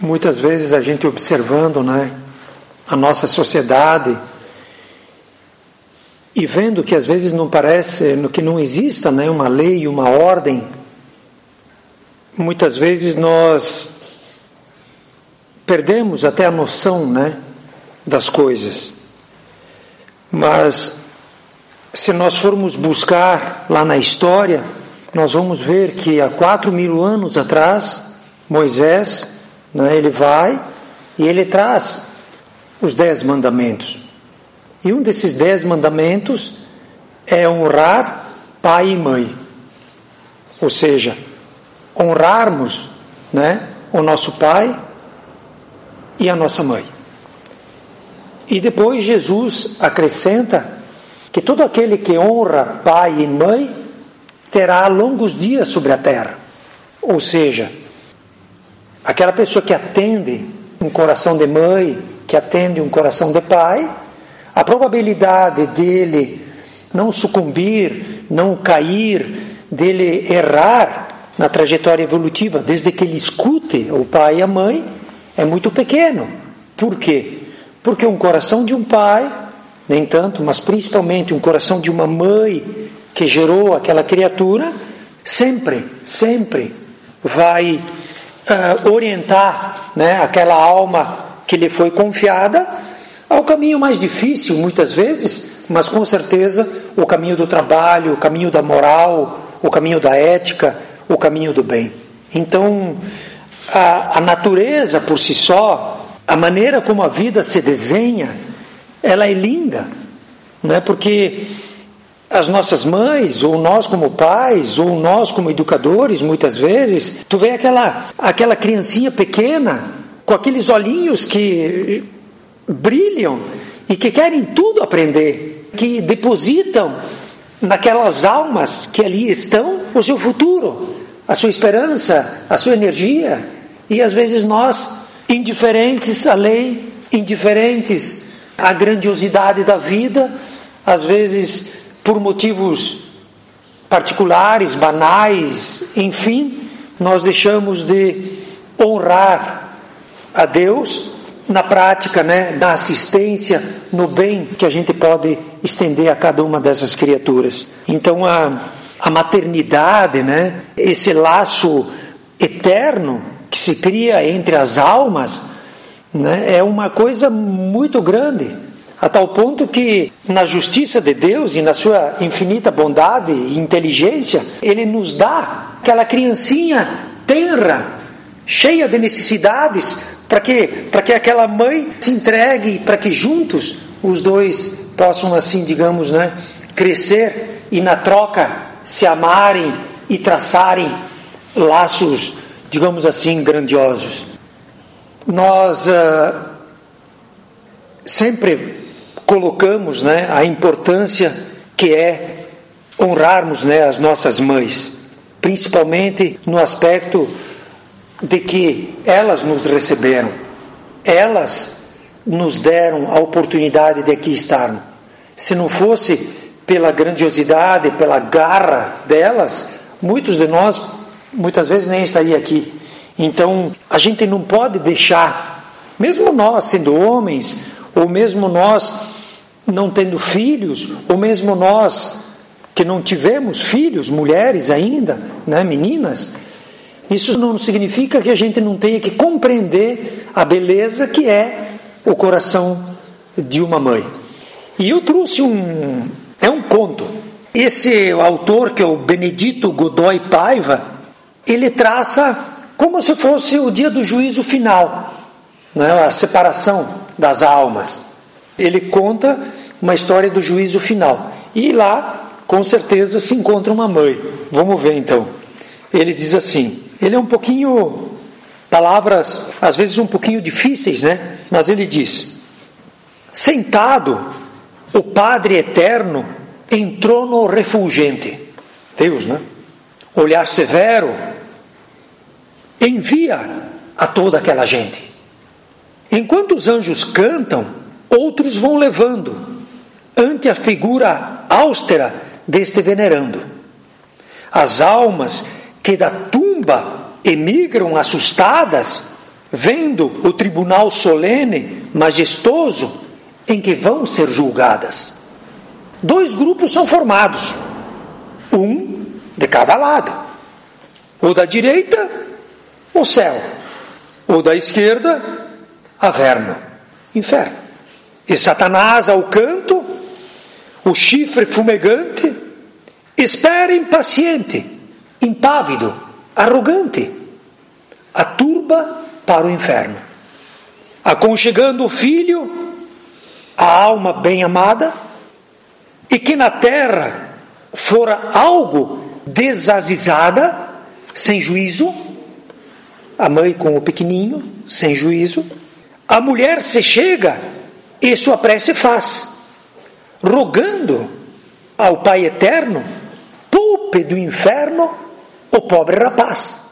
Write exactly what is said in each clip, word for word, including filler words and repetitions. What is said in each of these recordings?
Muitas vezes a gente observando, né, a nossa sociedade e vendo que às vezes não parece, que não exista, né, uma lei, uma ordem, muitas vezes nós perdemos até a noção, né, das coisas. Mas se nós formos buscar lá na história, nós vamos ver que há quatro mil anos atrás, Moisés, né, ele vai e ele traz os dez mandamentos. E um desses dez mandamentos é honrar pai e mãe. Ou seja, honrarmos, né, o nosso pai e a nossa mãe. E depois Jesus acrescenta que todo aquele que honra pai e mãe terá longos dias sobre a terra. Ou seja, aquela pessoa que atende um coração de mãe, que atende um coração de pai, a probabilidade dele não sucumbir, não cair, dele errar na trajetória evolutiva, desde que ele escute o pai e a mãe, é muito pequeno. Por quê? Porque um coração de um pai, nem tanto, mas principalmente um coração de uma mãe que gerou aquela criatura, sempre, sempre vai uh, orientar, né, aquela alma que lhe foi confiada ao caminho mais difícil, muitas vezes, mas com certeza o caminho do trabalho, o caminho da moral, o caminho da ética, o caminho do bem. Então, a, a natureza por si só, a maneira como a vida se desenha, ela é linda, não é? Porque as nossas mães, ou nós como pais, ou nós como educadores, muitas vezes, tu vê aquela, aquela criancinha pequena, com aqueles olhinhos que brilham e que querem tudo aprender, que depositam naquelas almas que ali estão o seu futuro, a sua esperança, a sua energia. E às vezes nós, indiferentes à lei, indiferentes à grandiosidade da vida, às vezes por motivos particulares, banais, enfim, nós deixamos de honrar a Deus na prática, né, na assistência, no bem que a gente pode estender a cada uma dessas criaturas. Então a, a maternidade, né, esse laço eterno que se cria entre as almas, né, é uma coisa muito grande, a tal ponto que na justiça de Deus e na sua infinita bondade e inteligência, Ele nos dá aquela criancinha tenra, cheia de necessidades, para que, para que aquela mãe se entregue, para que juntos os dois possam, assim, digamos, né, crescer e na troca se amarem e traçarem laços, digamos assim, grandiosos. Nós uh, sempre colocamos, né, a importância que é honrarmos, né, as nossas mães, principalmente no aspecto de que elas nos receberam, elas nos deram a oportunidade de aqui estarmos. Se não fosse pela grandiosidade, pela garra delas, muitos de nós, muitas vezes nem estaria aqui. Então, a gente não pode deixar, mesmo nós sendo homens, ou mesmo nós não tendo filhos, ou mesmo nós que não tivemos filhos, mulheres ainda, né, meninas, isso não significa que a gente não tenha que compreender a beleza que é o coração de uma mãe. E eu trouxe um, é um conto. Esse autor, que é o Benedito Godoy Paiva, ele traça como se fosse o dia do juízo final, né, a separação das almas. Ele conta uma história do juízo final. E lá, com certeza, se encontra uma mãe. Vamos ver então. Ele diz assim, ele é um pouquinho, palavras às vezes um pouquinho difíceis, né? Mas ele diz: sentado, o Padre Eterno entrou no refulgente. Deus, né? Olhar severo, envia a toda aquela gente. Enquanto os anjos cantam, outros vão levando, ante a figura austera deste venerando. As almas que da tumba emigram assustadas, vendo o tribunal solene, majestoso, em que vão ser julgadas. Dois grupos são formados, um de cada lado. O da direita, o céu. O da esquerda, averno, inferno. E Satanás ao canto, o chifre fumegante, espera impaciente, impávido, arrogante, a turba para o inferno, aconchegando o filho, a alma bem amada, e que na terra fora algo desazizada, sem juízo, a mãe com o pequenininho, sem juízo, a mulher se chega e sua prece faz, rogando ao Pai Eterno, poupe do inferno o pobre rapaz.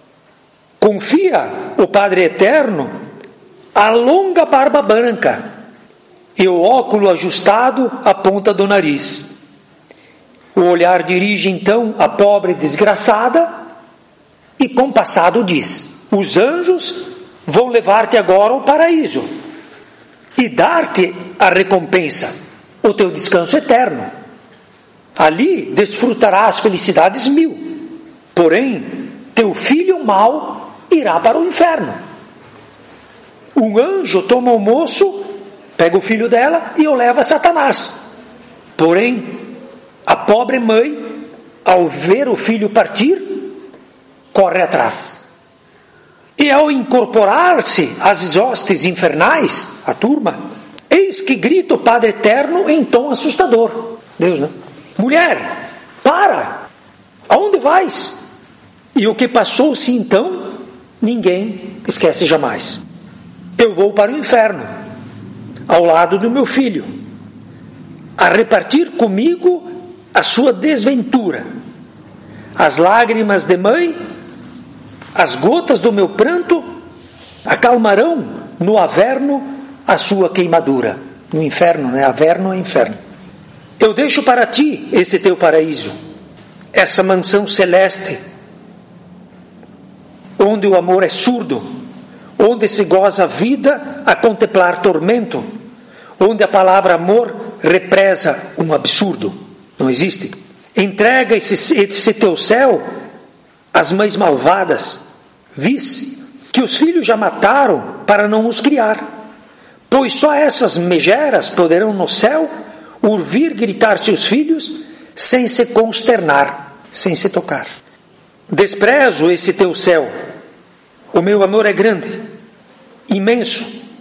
Confia o Padre Eterno a longa barba branca e o óculo ajustado à ponta do nariz. O olhar dirige então a pobre desgraçada e compassado diz: os anjos vão levar-te agora ao paraíso e dar-te a recompensa, o teu descanso eterno. Ali desfrutarás felicidades mil, porém teu filho mau irá para o inferno. Um anjo toma o moço, pega o filho dela e o leva a Satanás. Porém, a pobre mãe, ao ver o filho partir, corre atrás. E ao incorporar-se às hostes infernais, a turma, eis que grita o Padre Eterno em tom assustador. Deus, né? Mulher, para! Aonde vais? E o que passou-se então, ninguém esquece jamais. Eu vou para o inferno, ao lado do meu filho, a repartir comigo a sua desventura. As lágrimas de mãe, as gotas do meu pranto, acalmarão no averno a sua queimadura. No inferno, né? Averno é inferno. Eu deixo para ti esse teu paraíso, essa mansão celeste, onde o amor é surdo, onde se goza a vida a contemplar tormento, onde a palavra amor represa um absurdo. Não existe. Entrega esse, esse teu céu às mães malvadas, vis que os filhos já mataram para não os criar, pois só essas megeras poderão no céu ouvir gritar seus filhos sem se consternar, sem se tocar. Desprezo esse teu céu. O meu amor é grande, imenso,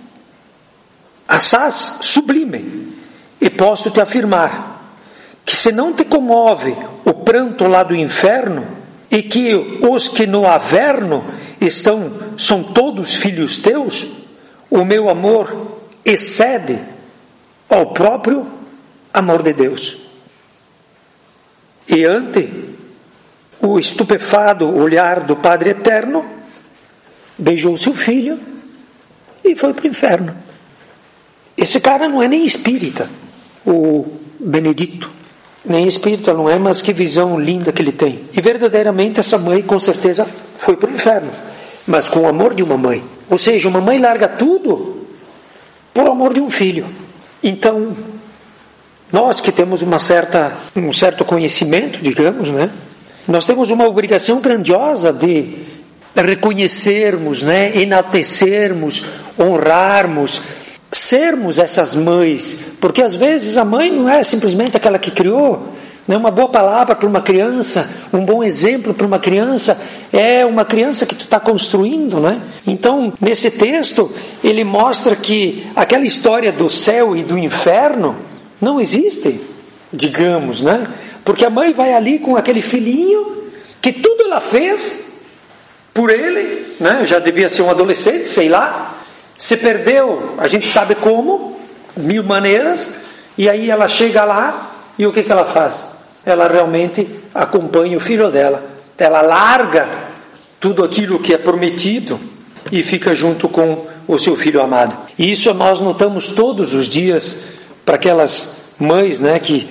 assaz sublime, e posso te afirmar que se não te comove o pranto lá do inferno, e que os que no averno estão são todos filhos teus, o meu amor excede ao próprio amor de Deus. E ante o estupefado olhar do Padre Eterno, beijou seu filho e foi para o inferno. Esse cara não é nem espírita, o Benedito, nem espírita não é, mas que visão linda que ele tem. E verdadeiramente essa mãe com certeza foi para o inferno, mas com o amor de uma mãe. Ou seja, uma mãe larga tudo por amor de um filho. Então, nós que temos uma certa, um certo conhecimento, digamos, né? Nós temos uma obrigação grandiosa de reconhecermos, né? Enaltecermos, honrarmos, sermos essas mães, porque às vezes a mãe não é simplesmente aquela que criou, né? Uma boa palavra para uma criança, um bom exemplo para uma criança, é uma criança que tu está construindo, né? Então, nesse texto, ele mostra que aquela história do céu e do inferno não existe, digamos, né? Porque a mãe vai ali com aquele filhinho, que tudo ela fez por ele, né? Já devia ser um adolescente, sei lá, se perdeu, a gente sabe como, mil maneiras, e aí ela chega lá, e o que, que ela faz? Ela realmente acompanha o filho dela, ela larga tudo aquilo que é prometido, e fica junto com o seu filho amado. E isso nós notamos todos os dias, para aquelas mães, né, que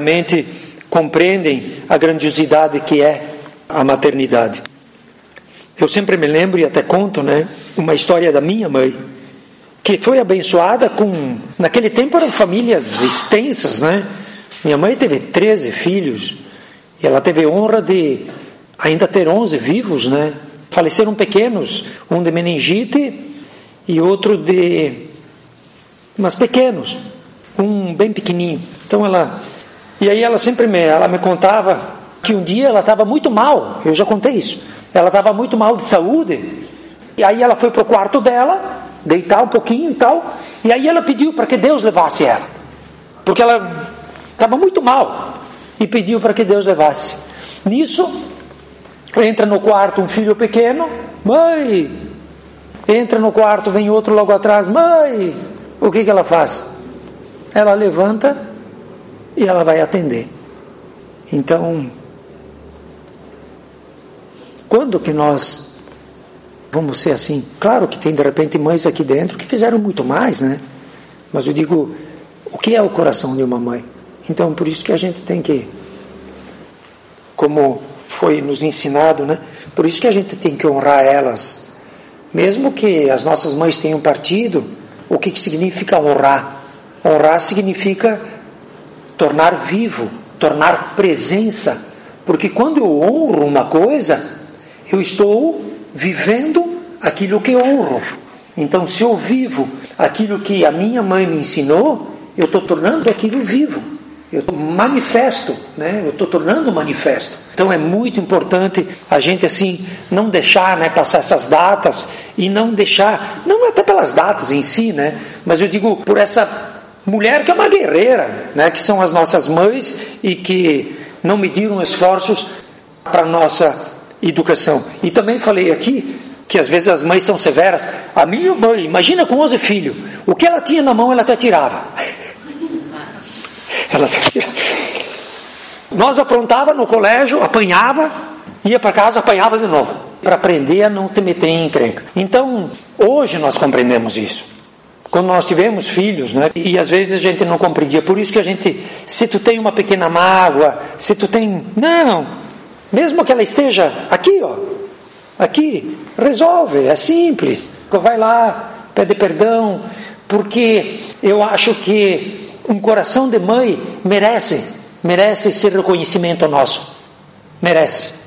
verdadeiramente compreendem a grandiosidade que é a maternidade. Eu sempre me lembro e até conto, né, uma história da minha mãe, que foi abençoada com... Naquele tempo eram famílias extensas, né? Minha mãe teve treze filhos, e ela teve a honra de ainda ter onze vivos, né? Faleceram pequenos, um de meningite e outro de... mas pequenos, um bem pequenininho. Então ela... E aí ela sempre me, ela me contava que um dia ela estava muito mal, eu já contei isso, ela estava muito mal de saúde, e aí ela foi para o quarto dela, deitar um pouquinho e tal, e aí ela pediu para que Deus levasse ela, porque ela estava muito mal, e pediu para que Deus levasse. Nisso, entra no quarto um filho pequeno, mãe, entra no quarto, vem outro logo atrás, mãe, o que que ela faz? Ela levanta e ela vai atender. Então, quando que nós vamos ser assim? Claro que tem de repente mães aqui dentro que fizeram muito mais, né? Mas eu digo, o que é o coração de uma mãe? Então, por isso que a gente tem que, como foi nos ensinado, né? Por isso que a gente tem que honrar elas. Mesmo que as nossas mães tenham partido, o que que significa honrar? Honrar significa tornar vivo, tornar presença, porque quando eu honro uma coisa, eu estou vivendo aquilo que honro. Então, se eu vivo aquilo que a minha mãe me ensinou, eu estou tornando aquilo vivo, eu estou manifesto, né? Eu estou tornando manifesto. Então é muito importante a gente assim não deixar, né, passar essas datas e não deixar, não até pelas datas em si, né, mas eu digo por essa mulher que é uma guerreira, né, que são as nossas mães e que não mediram esforços para a nossa educação. E também falei aqui que às vezes as mães são severas. A minha mãe, imagina com onze filhos, o que ela tinha na mão ela até tirava. Ela até tirava. Nós aprontava no colégio, apanhava, ia para casa, apanhava de novo, para aprender a não te meter em encrenca. Então, hoje nós compreendemos isso. Quando nós tivemos filhos, né? E às vezes a gente não compreendia. Por isso que a gente, se tu tem uma pequena mágoa, se tu tem... Não, mesmo que ela esteja aqui, ó, aqui, resolve, é simples. Vai lá, pede perdão, porque eu acho que um coração de mãe merece, merece esse reconhecimento nosso. Merece.